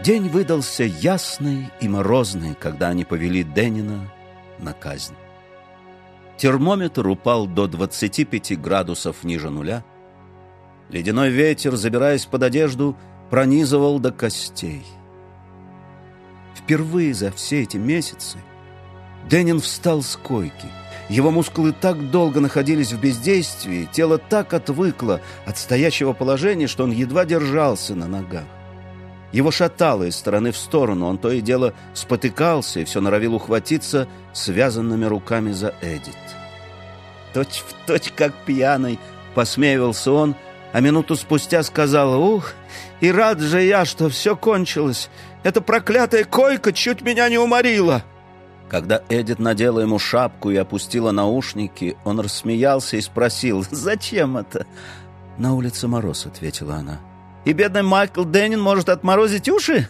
День выдался ясный и морозный, когда они повели Деннина на казнь. Термометр упал до 25 градусов ниже нуля. Ледяной ветер, забираясь под одежду, пронизывал до костей. Впервые за все эти месяцы Деннин встал с койки. Его мускулы так долго находились в бездействии, тело так отвыкло от стоячего положения, что он едва держался на ногах. Его шатало из стороны в сторону, он то и дело спотыкался и все норовил ухватиться связанными руками за Эдит. «Точь в точь, как пьяный», — посмеивался он, а минуту спустя сказал: «Ух, и рад же я, что все кончилось. Эта проклятая койка чуть меня не уморила». Когда Эдит надела ему шапку и опустила наушники, он рассмеялся и спросил: «Зачем это?» «На улице мороз», — ответила она. «И бедный Майкл Деннин может отморозить уши?»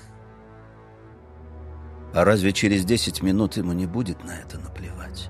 А разве через 10 минут ему не будет на это наплевать?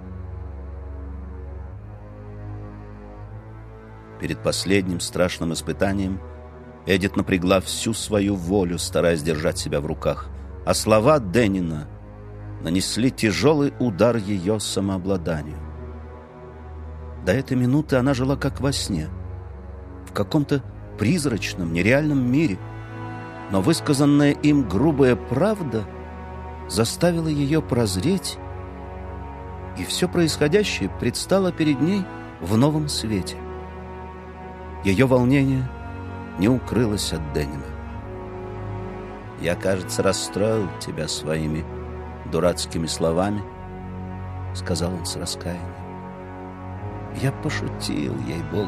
Перед последним страшным испытанием Эдит напрягла всю свою волю, стараясь держать себя в руках, а слова Деннина нанесли тяжелый удар ее самообладанию. До этой минуты она жила как во сне, в каком-то призрачном, нереальном мире, но высказанная им грубая правда заставила ее прозреть, и все происходящее предстало перед ней в новом свете. Ее волнение не укрылось от Деннина. «Я, кажется, расстроил тебя своими дурацкими словами», — сказал он с раскаянием. «Я пошутил, ей-богу.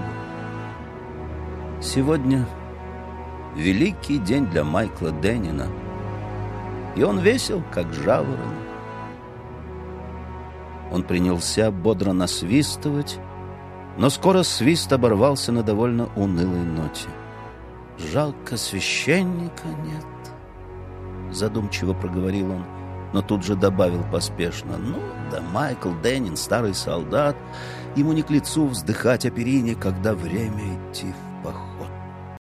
Сегодня великий день для Майкла Деннина, и он весел, как жаворонок». Он принялся бодро насвистывать, но скоро свист оборвался на довольно унылой ноте. «Жалко, священника нет», — задумчиво проговорил он, но тут же добавил поспешно: «Ну, да Майкл Деннин, старый солдат, ему не к лицу вздыхать о перине, когда время идти в